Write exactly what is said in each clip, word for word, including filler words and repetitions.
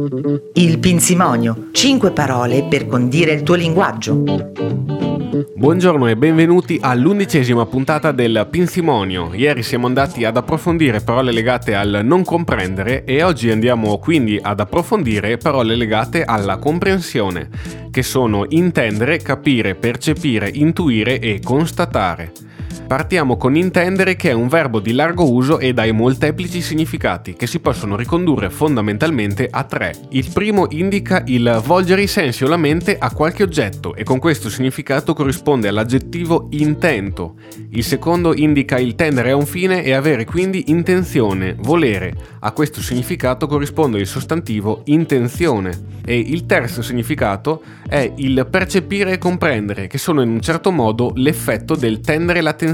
Il pinsimonio, cinque parole per condire il tuo linguaggio. Buongiorno e benvenuti all'undicesima puntata del Pinsimonio. Ieri siamo andati ad approfondire parole legate al non comprendere e oggi andiamo quindi ad approfondire parole legate alla comprensione, che sono intendere, capire, percepire, intuire e constatare. Partiamo con intendere, che è un verbo di largo uso e dai molteplici significati, che si possono ricondurre fondamentalmente a tre. Il primo indica il volgere i sensi o la mente a qualche oggetto e con questo significato corrisponde all'aggettivo intento. Il secondo indica il tendere a un fine e avere quindi intenzione, volere. A questo significato corrisponde il sostantivo intenzione. E il terzo significato è il percepire e comprendere, che sono in un certo modo l'effetto del tendere l'attenzione.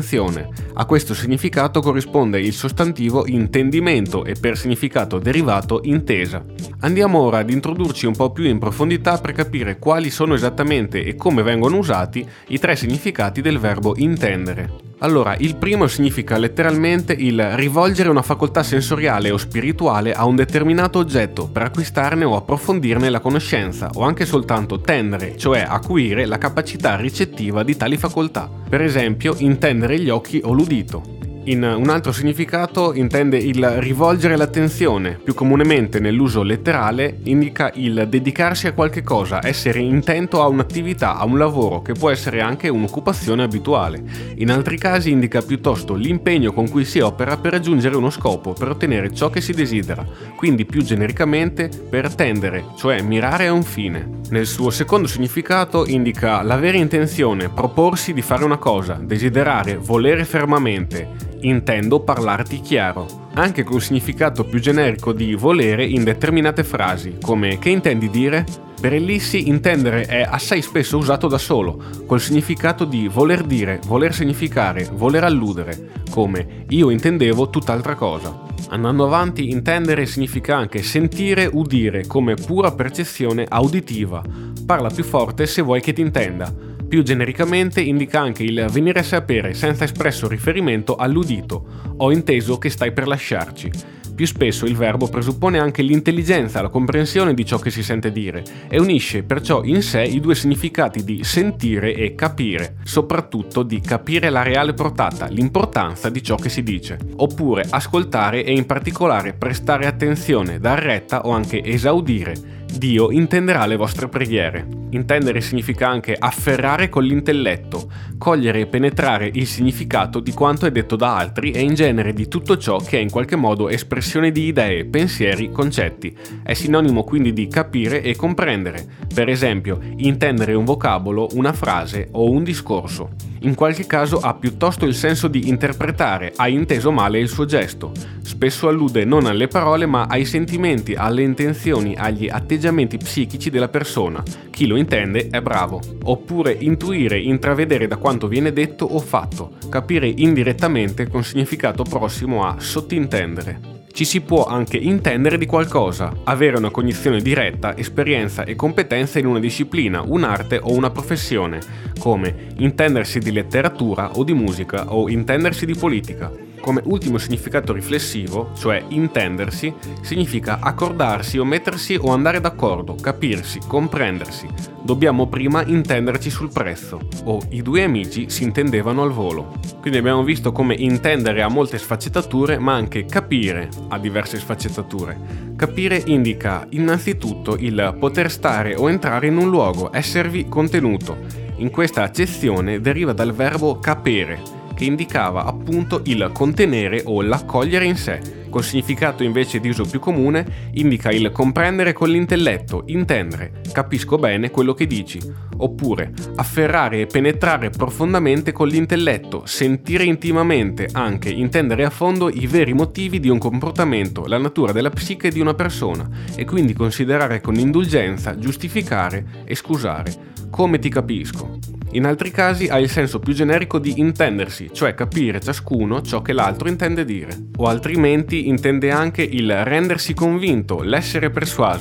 A questo significato corrisponde il sostantivo intendimento e per significato derivato intesa. Andiamo ora ad introdurci un po' più in profondità per capire quali sono esattamente e come vengono usati i tre significati del verbo intendere. Allora, il primo significa letteralmente il rivolgere una facoltà sensoriale o spirituale a un determinato oggetto per acquistarne o approfondirne la conoscenza, o anche soltanto tendere, cioè acuire la capacità ricettiva di tali facoltà. Per esempio, intendere gli occhi o l'udito. In un altro significato intende il rivolgere l'attenzione, più comunemente nell'uso letterale indica il dedicarsi a qualche cosa, essere intento a un'attività, a un lavoro, che può essere anche un'occupazione abituale. In altri casi indica piuttosto l'impegno con cui si opera per raggiungere uno scopo, per ottenere ciò che si desidera, quindi più genericamente per tendere, cioè mirare a un fine. Nel suo secondo significato indica l'avere intenzione, proporsi di fare una cosa, desiderare, volere fermamente. Intendo parlarti chiaro. Anche col significato più generico di volere in determinate frasi, come che intendi dire? Per Ellissi intendere è assai spesso usato da solo, col significato di voler dire, voler significare, voler alludere, come io intendevo tutt'altra cosa. Andando avanti, intendere significa anche sentire, udire, come pura percezione auditiva. Parla più forte se vuoi che ti intenda. Più genericamente indica anche il venire a sapere senza espresso riferimento all'udito. Ho inteso che stai per lasciarci. Più spesso il verbo presuppone anche l'intelligenza, la comprensione di ciò che si sente dire e unisce perciò in sé i due significati di sentire e capire, soprattutto di capire la reale portata, l'importanza di ciò che si dice. Oppure ascoltare e in particolare prestare attenzione, dar retta o anche esaudire. Dio intenderà le vostre preghiere. Intendere significa anche afferrare con l'intelletto, cogliere e penetrare il significato di quanto è detto da altri e in genere di tutto ciò che è in qualche modo espressione di idee, pensieri, concetti. È sinonimo quindi di capire e comprendere. Per esempio, intendere un vocabolo, una frase o un discorso. In qualche caso ha piuttosto il senso di interpretare, hai inteso male il suo gesto. Spesso allude non alle parole ma ai sentimenti, alle intenzioni, agli atteggiamenti psichici della persona. Chi lo intende è bravo. Oppure intuire, intravedere da quanto viene detto o fatto. Capire indirettamente con significato prossimo a sottintendere. Ci si può anche intendere di qualcosa, avere una cognizione diretta, esperienza e competenza in una disciplina, un'arte o una professione, come intendersi di letteratura o di musica o intendersi di politica. Come ultimo significato riflessivo, cioè intendersi, significa accordarsi o mettersi o andare d'accordo, capirsi, comprendersi. Dobbiamo prima intenderci sul prezzo, o i due amici si intendevano al volo. Quindi abbiamo visto come intendere ha molte sfaccettature, ma anche capire ha diverse sfaccettature. Capire indica innanzitutto il poter stare o entrare in un luogo, esservi contenuto. In questa accezione deriva dal verbo capere, che indicava appunto il contenere o l'accogliere in sé. Col significato invece di uso più comune indica il comprendere con l'intelletto, intendere, capisco bene quello che dici. Oppure afferrare e penetrare profondamente con l'intelletto, sentire intimamente, anche intendere a fondo i veri motivi di un comportamento, la natura della psiche di una persona e quindi considerare con indulgenza, giustificare e scusare. Come ti capisco. In altri casi ha il senso più generico di intendersi, cioè capire ciascuno ciò che l'altro intende dire. O altrimenti intende anche il rendersi convinto, l'essere persuaso,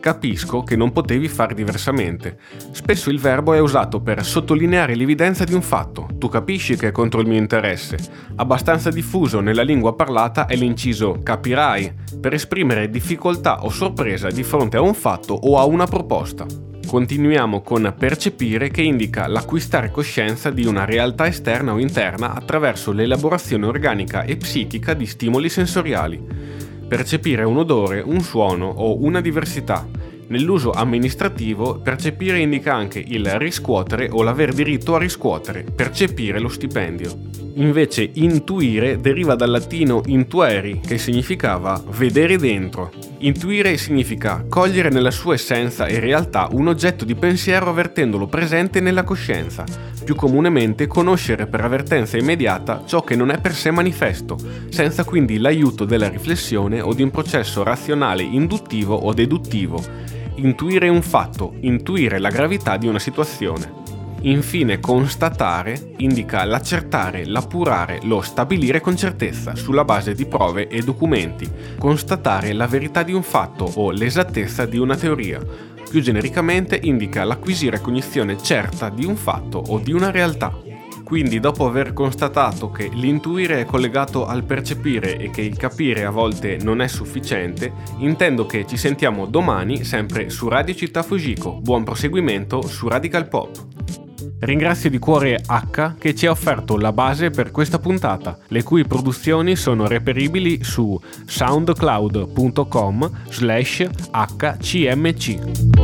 capisco che non potevi fare diversamente. Spesso il verbo è usato per sottolineare l'evidenza di un fatto. Tu capisci che è contro il mio interesse. Abbastanza diffuso nella lingua parlata è l'inciso capirai, per esprimere difficoltà o sorpresa di fronte a un fatto o a una proposta. Continuiamo con percepire, che indica l'acquistare coscienza di una realtà esterna o interna attraverso l'elaborazione organica e psichica di stimoli sensoriali. Percepire un odore, un suono o una diversità. Nell'uso amministrativo, percepire indica anche il riscuotere o l'aver diritto a riscuotere, percepire lo stipendio. Invece intuire deriva dal latino intueri, che significava vedere dentro. Intuire significa cogliere nella sua essenza e realtà un oggetto di pensiero avvertendolo presente nella coscienza. Più comunemente conoscere per avvertenza immediata ciò che non è per sé manifesto, senza quindi l'aiuto della riflessione o di un processo razionale induttivo o deduttivo. Intuire un fatto, intuire la gravità di una situazione. Infine, constatare indica l'accertare, l'appurare, lo stabilire con certezza sulla base di prove e documenti, constatare la verità di un fatto o l'esattezza di una teoria. Più genericamente indica l'acquisire cognizione certa di un fatto o di una realtà. Quindi, dopo aver constatato che l'intuire è collegato al percepire e che il capire a volte non è sufficiente, intendo che ci sentiamo domani sempre su Radio Città Fujiko. Buon proseguimento su Radical Pop. Ringrazio di cuore H che ci ha offerto la base per questa puntata, le cui produzioni sono reperibili su soundcloud punto com slash hcmc.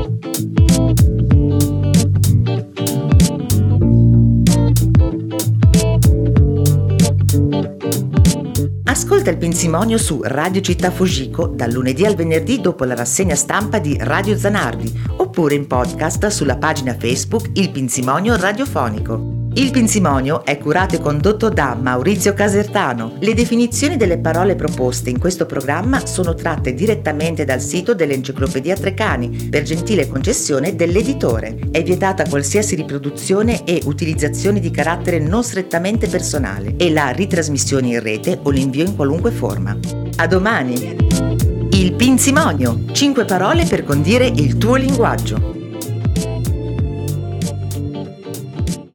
Ascolta il Pinzimonio su Radio Città Fujiko dal lunedì al venerdì dopo la rassegna stampa di Radio Zanardi, oppure in podcast sulla pagina Facebook Il Pinzimonio Radiofonico. Il Pinzimonio è curato e condotto da Maurizio Casertano. Le definizioni delle parole proposte in questo programma sono tratte direttamente dal sito dell'Enciclopedia Treccani, per gentile concessione dell'editore. È vietata qualsiasi riproduzione e utilizzazione di carattere non strettamente personale e la ritrasmissione in rete o l'invio in qualunque forma. A domani! Il Pinzimonio, cinque parole per condire il tuo linguaggio.